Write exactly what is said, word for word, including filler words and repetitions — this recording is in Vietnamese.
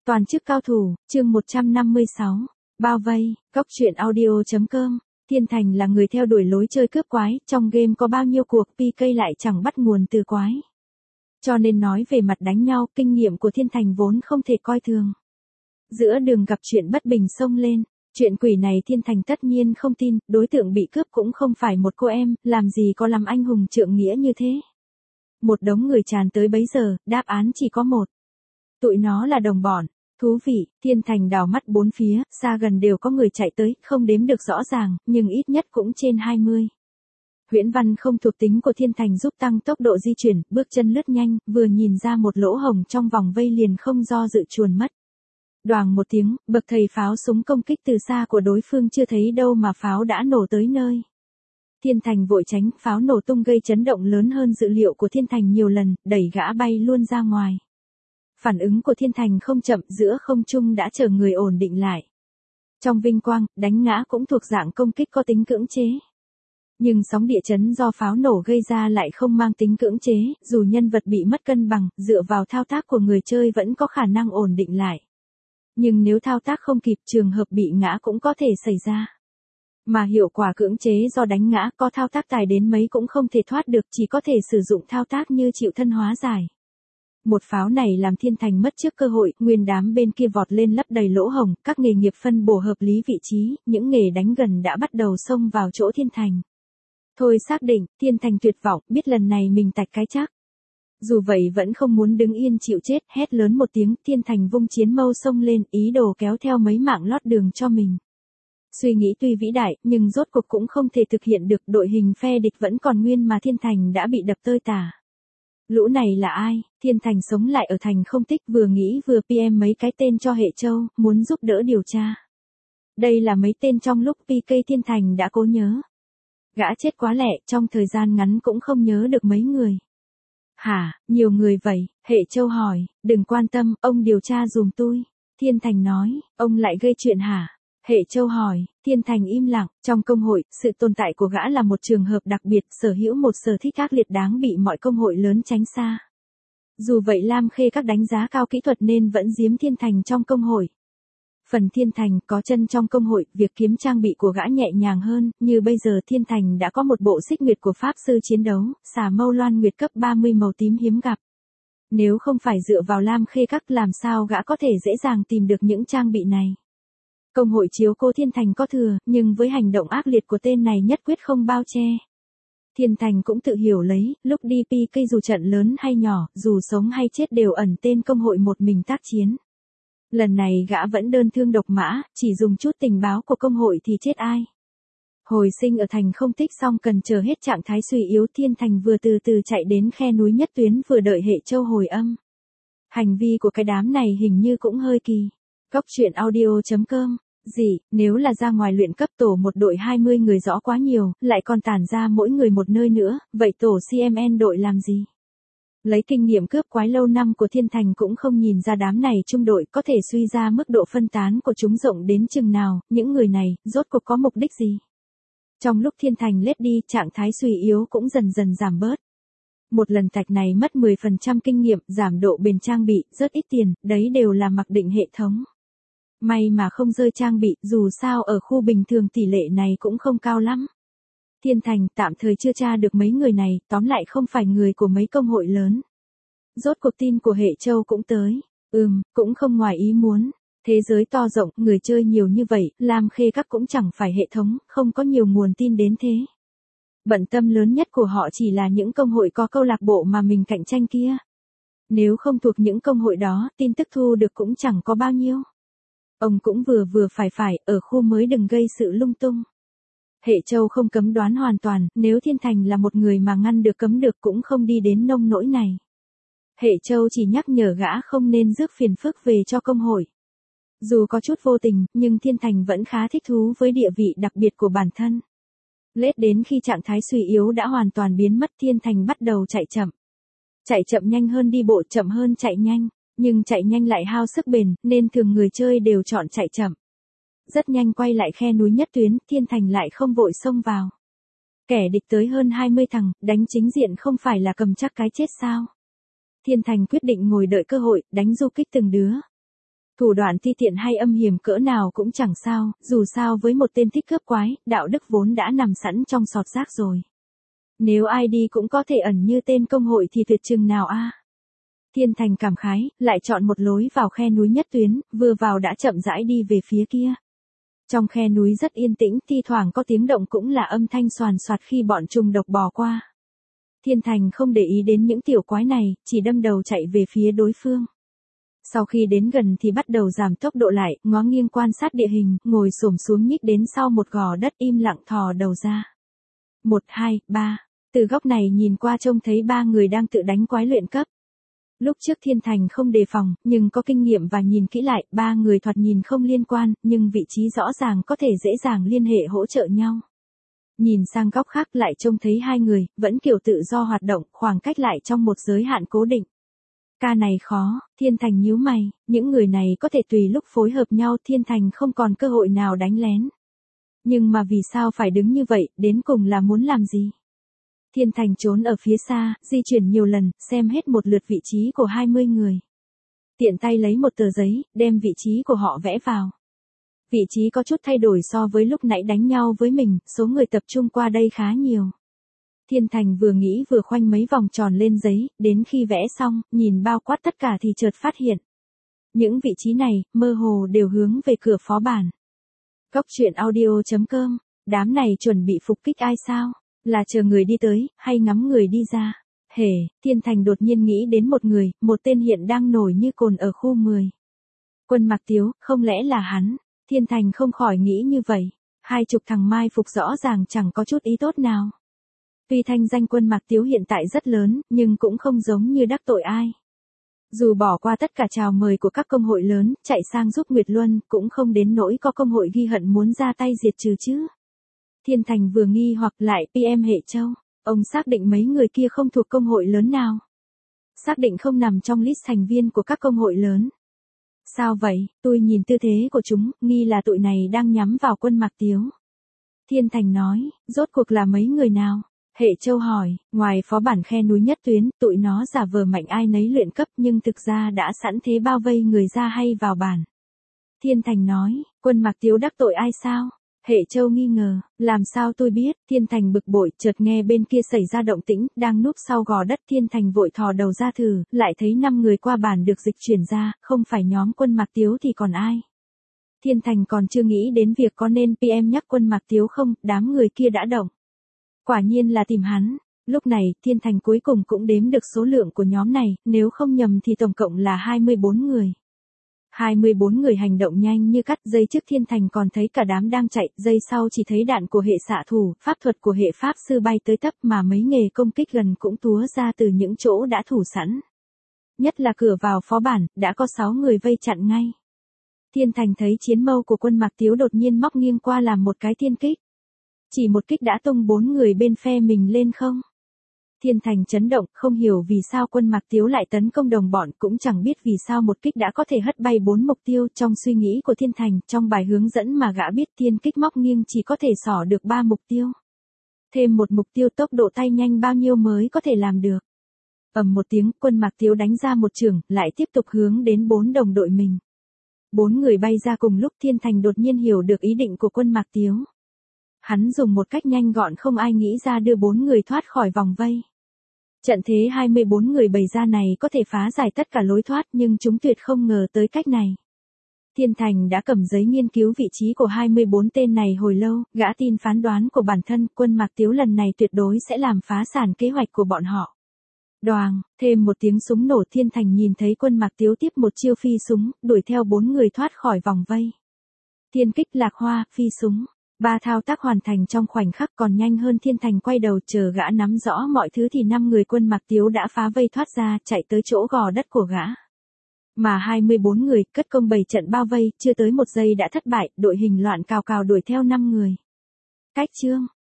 Toàn chức cao thủ, chương một trăm năm mươi sáu. Bao vây, Cóc truyện audio.com. Thiên Thành là người theo đuổi lối chơi cướp quái, trong game có bao nhiêu cuộc pê ca lại chẳng bắt nguồn từ quái. Cho nên nói về mặt đánh nhau, kinh nghiệm của Thiên Thành vốn không thể coi thường. Giữa đường gặp chuyện bất bình xông lên, chuyện quỷ này Thiên Thành tất nhiên không tin, đối tượng bị cướp cũng không phải một cô em, làm gì có làm anh hùng trượng nghĩa như thế. Một đống người tràn tới bấy giờ, đáp án chỉ có một. Tụi nó là đồng bọn. Thú vị, Thiên Thành đảo mắt bốn phía, xa gần đều có người chạy tới, không đếm được rõ ràng, nhưng ít nhất cũng trên hai mươi. Huyễn Văn không thuộc tính của Thiên Thành giúp tăng tốc độ di chuyển, bước chân lướt nhanh, vừa nhìn ra một lỗ hổng trong vòng vây liền không do dự chuồn mất. Đoàng một tiếng, bậc thầy pháo súng công kích từ xa của đối phương chưa thấy đâu mà pháo đã nổ tới nơi. Thiên Thành vội tránh, pháo nổ tung gây chấn động lớn hơn dự liệu của Thiên Thành nhiều lần, đẩy gã bay luôn ra ngoài. Phản ứng của Thiên Thành không chậm, giữa không trung đã chờ người ổn định lại. Trong vinh quang, đánh ngã cũng thuộc dạng công kích có tính cưỡng chế. Nhưng sóng địa chấn do pháo nổ gây ra lại không mang tính cưỡng chế, dù nhân vật bị mất cân bằng, dựa vào thao tác của người chơi vẫn có khả năng ổn định lại. Nhưng nếu thao tác không kịp, trường hợp bị ngã cũng có thể xảy ra. Mà hiệu quả cưỡng chế do đánh ngã có thao tác tài đến mấy cũng không thể thoát được, chỉ có thể sử dụng thao tác như chịu thân hóa giải. Một pháo này làm Thiên Thành mất trước cơ hội, nguyên đám bên kia vọt lên lấp đầy lỗ hổng, các nghề nghiệp phân bổ hợp lý vị trí, những nghề đánh gần đã bắt đầu xông vào chỗ Thiên Thành. Thôi xác định, Thiên Thành tuyệt vọng, biết lần này mình tạch cái chắc. Dù vậy vẫn không muốn đứng yên chịu chết, hét lớn một tiếng, Thiên Thành vung chiến mâu xông lên, ý đồ kéo theo mấy mạng lót đường cho mình. Suy nghĩ tuy vĩ đại, nhưng rốt cuộc cũng không thể thực hiện được, đội hình phe địch vẫn còn nguyên mà Thiên Thành đã bị đập tơi tả. Lũ này là ai? Thiên Thành sống lại ở thành không tích, vừa nghĩ vừa pê em mấy cái tên cho Hệ Châu, muốn giúp đỡ điều tra. Đây là mấy tên trong lúc pê ca Thiên Thành đã cố nhớ. Gã chết quá lẹ, trong thời gian ngắn cũng không nhớ được mấy người. Hả, nhiều người vậy? Hệ Châu hỏi, đừng quan tâm, ông điều tra dùm tôi. Thiên Thành nói, ông lại gây chuyện hả? Hệ Châu hỏi, Thiên Thành im lặng, trong công hội, sự tồn tại của gã là một trường hợp đặc biệt, sở hữu một sở thích ác liệt đáng bị mọi công hội lớn tránh xa. Dù vậy Lam Khê các đánh giá cao kỹ thuật nên vẫn giếm Thiên Thành trong công hội. Phần Thiên Thành có chân trong công hội, việc kiếm trang bị của gã nhẹ nhàng hơn, như bây giờ Thiên Thành đã có một bộ xích nguyệt của Pháp Sư chiến đấu, xà mâu loan nguyệt cấp ba mươi màu tím hiếm gặp. Nếu không phải dựa vào Lam Khê các làm sao gã có thể dễ dàng tìm được những trang bị này. Công hội chiếu cô Thiên Thành có thừa, nhưng với hành động ác liệt của tên này nhất quyết không bao che. Thiên Thành cũng tự hiểu lấy, lúc đi pê ca dù trận lớn hay nhỏ, dù sống hay chết đều ẩn tên công hội một mình tác chiến. Lần này gã vẫn đơn thương độc mã, chỉ dùng chút tình báo của công hội thì chết ai. Hồi sinh ở thành không tích xong cần chờ hết trạng thái suy yếu, Thiên Thành vừa từ từ chạy đến khe núi nhất tuyến vừa đợi Hệ Châu hồi âm. Hành vi của cái đám này hình như cũng hơi kỳ. Cóc truyện audio.com. Gì, nếu là ra ngoài luyện cấp tổ một đội hai mươi người rõ quá nhiều, lại còn tản ra mỗi người một nơi nữa, vậy tổ xê em en đội làm gì? Lấy kinh nghiệm cướp quái lâu năm của Thiên Thành cũng không nhìn ra đám này trung đội có thể suy ra mức độ phân tán của chúng rộng đến chừng nào, những người này, rốt cuộc có mục đích gì? Trong lúc Thiên Thành lết đi, trạng thái suy yếu cũng dần dần giảm bớt. Một lần tạch này mất mười phần trăm kinh nghiệm, giảm độ bền trang bị, rất ít tiền, đấy đều là mặc định hệ thống. May mà không rơi trang bị, dù sao ở khu bình thường tỷ lệ này cũng không cao lắm. Thiên Thành tạm thời chưa tra được mấy người này, tóm lại không phải người của mấy công hội lớn. Rốt cuộc tin của Hệ Châu cũng tới. Ừm, cũng không ngoài ý muốn. Thế giới to rộng, người chơi nhiều như vậy, Lam Khê các cũng chẳng phải hệ thống, không có nhiều nguồn tin đến thế. Bận tâm lớn nhất của họ chỉ là những công hội có câu lạc bộ mà mình cạnh tranh kia. Nếu không thuộc những công hội đó, tin tức thu được cũng chẳng có bao nhiêu. Ông cũng vừa vừa phải phải, ở khu mới đừng gây sự lung tung. Hệ Châu không cấm đoán hoàn toàn, nếu Thiên Thành là một người mà ngăn được cấm được cũng không đi đến nông nỗi này. Hệ Châu chỉ nhắc nhở gã không nên rước phiền phức về cho công hội. Dù có chút vô tình, nhưng Thiên Thành vẫn khá thích thú với địa vị đặc biệt của bản thân. Lết đến khi trạng thái suy yếu đã hoàn toàn biến mất, Thiên Thành bắt đầu chạy chậm. Chạy chậm nhanh hơn đi bộ, chậm hơn chạy nhanh. Nhưng chạy nhanh lại hao sức bền, nên thường người chơi đều chọn chạy chậm. Rất nhanh quay lại khe núi nhất tuyến, Thiên Thành lại không vội xông vào. Kẻ địch tới hơn hai mươi thằng, đánh chính diện không phải là cầm chắc cái chết sao. Thiên Thành quyết định ngồi đợi cơ hội, đánh du kích từng đứa. Thủ đoạn ti tiện hay âm hiểm cỡ nào cũng chẳng sao, dù sao với một tên thích cướp quái, đạo đức vốn đã nằm sẵn trong sọt rác rồi. Nếu ai đi cũng có thể ẩn như tên công hội thì tuyệt chừng nào a. Thiên Thành cảm khái, lại chọn một lối vào khe núi nhất tuyến, vừa vào đã chậm rãi đi về phía kia. Trong khe núi rất yên tĩnh, thi thoảng có tiếng động cũng là âm thanh xoàn xoạt khi bọn trùng độc bò qua. Thiên Thành không để ý đến những tiểu quái này, chỉ đâm đầu chạy về phía đối phương. Sau khi đến gần thì bắt đầu giảm tốc độ lại, ngó nghiêng quan sát địa hình, ngồi xổm xuống nhích đến sau một gò đất im lặng thò đầu ra. Một, hai, ba. Từ góc này nhìn qua trông thấy ba người đang tự đánh quái luyện cấp. Lúc trước Thiên Thành không đề phòng, nhưng có kinh nghiệm và nhìn kỹ lại, ba người thoạt nhìn không liên quan, nhưng vị trí rõ ràng có thể dễ dàng liên hệ hỗ trợ nhau. Nhìn sang góc khác lại trông thấy hai người, vẫn kiểu tự do hoạt động, khoảng cách lại trong một giới hạn cố định. Ca này khó, Thiên Thành nhíu mày, những người này có thể tùy lúc phối hợp nhau, Thiên Thành không còn cơ hội nào đánh lén. Nhưng mà vì sao phải đứng như vậy, đến cùng là muốn làm gì? Thiên Thành trốn ở phía xa, di chuyển nhiều lần, xem hết một lượt vị trí của hai mươi người. Tiện tay lấy một tờ giấy, đem vị trí của họ vẽ vào. Vị trí có chút thay đổi so với lúc nãy đánh nhau với mình, số người tập trung qua đây khá nhiều. Thiên Thành vừa nghĩ vừa khoanh mấy vòng tròn lên giấy, đến khi vẽ xong, nhìn bao quát tất cả thì chợt phát hiện. Những vị trí này, mơ hồ đều hướng về cửa phó bản. Cốc truyện audio chấm com, đám này chuẩn bị phục kích ai sao? Là chờ người đi tới, hay ngắm người đi ra? Hề, Thiên Thành đột nhiên nghĩ đến một người, một tên hiện đang nổi như cồn ở khu mười. Quân Mạc Tiếu, không lẽ là hắn? Thiên Thành không khỏi nghĩ như vậy. Hai chục thằng mai phục rõ ràng chẳng có chút ý tốt nào. Tuy thanh danh Quân Mạc Tiếu hiện tại rất lớn, nhưng cũng không giống như đắc tội ai. Dù bỏ qua tất cả chào mời của các công hội lớn, chạy sang giúp Nguyệt Luân, cũng không đến nỗi có công hội ghi hận muốn ra tay diệt trừ chứ. Thiên Thành vừa nghi hoặc lại pê em Hệ Châu, ông xác định mấy người kia không thuộc công hội lớn nào. Xác định không nằm trong list thành viên của các công hội lớn. Sao vậy, tôi nhìn tư thế của chúng, nghi là tụi này đang nhắm vào Quân Mạc Tiếu. Thiên Thành nói, rốt cuộc là mấy người nào? Hệ Châu hỏi, ngoài phó bản khe núi nhất tuyến, tụi nó giả vờ mạnh ai nấy luyện cấp nhưng thực ra đã sẵn thế bao vây người ra hay vào bản. Thiên Thành nói, Quân Mạc Tiếu đắc tội ai sao? Hệ Châu nghi ngờ, làm sao tôi biết? Thiên Thành bực bội, chợt nghe bên kia xảy ra động tĩnh, đang núp sau gò đất. Thiên Thành vội thò đầu ra thử, lại thấy năm người qua bản được dịch chuyển ra, không phải nhóm Quân Mạc Tiếu thì còn ai? Thiên Thành còn chưa nghĩ đến việc có nên pê em nhắc Quân Mạc Tiếu không, đám người kia đã động. Quả nhiên là tìm hắn. Lúc này, Thiên Thành cuối cùng cũng đếm được số lượng của nhóm này, nếu không nhầm thì tổng cộng là hai mươi bốn người. hai mươi bốn người hành động nhanh như cắt, giây trước Thiên Thành còn thấy cả đám đang chạy, giây sau chỉ thấy đạn của hệ xạ thủ, pháp thuật của hệ pháp sư bay tới tấp mà mấy nghề công kích gần cũng túa ra từ những chỗ đã thủ sẵn. Nhất là cửa vào phó bản, đã có sáu người vây chặn ngay. Thiên Thành thấy chiến mâu của Quân Mạc Tiếu đột nhiên móc nghiêng qua làm một cái thiên kích. Chỉ một kích đã tung bốn người bên phe mình lên không. Thiên Thành chấn động, không hiểu vì sao Quân Mạc Tiếu lại tấn công đồng bọn, cũng chẳng biết vì sao một kích đã có thể hất bay bốn mục tiêu. Trong suy nghĩ của Thiên Thành, trong bài hướng dẫn mà gã biết thiên kích móc nghiêng chỉ có thể xỏ được ba mục tiêu. Thêm một mục tiêu tốc độ tay nhanh bao nhiêu mới có thể làm được. Ầm một tiếng, Quân Mạc Tiếu đánh ra một chưởng, lại tiếp tục hướng đến bốn đồng đội mình. Bốn người bay ra cùng lúc. Thiên Thành đột nhiên hiểu được ý định của Quân Mạc Tiếu. Hắn dùng một cách nhanh gọn không ai nghĩ ra đưa bốn người thoát khỏi vòng vây. Trận thế hai mươi bốn người bày ra này có thể phá giải tất cả lối thoát nhưng chúng tuyệt không ngờ tới cách này. Thiên Thành đã cầm giấy nghiên cứu vị trí của hai mươi bốn tên này hồi lâu, gã tin phán đoán của bản thân, Quân Mạc Tiếu lần này tuyệt đối sẽ làm phá sản kế hoạch của bọn họ. Đoàng, thêm một tiếng súng nổ. Thiên Thành nhìn thấy Quân Mạc Tiếu tiếp một chiêu phi súng, đuổi theo bốn người thoát khỏi vòng vây. Thiên kích lạc hoa, phi súng. Ba thao tác hoàn thành trong khoảnh khắc, còn nhanh hơn. Thiên Thành quay đầu chờ gã nắm rõ mọi thứ thì năm người Quân Mạc Tiếu đã phá vây thoát ra, chạy tới chỗ gò đất của gã. Mà hai mươi bốn người cất công bày trận bao vây, chưa tới một giây đã thất bại, đội hình loạn cào cào đuổi theo năm người. Cách chương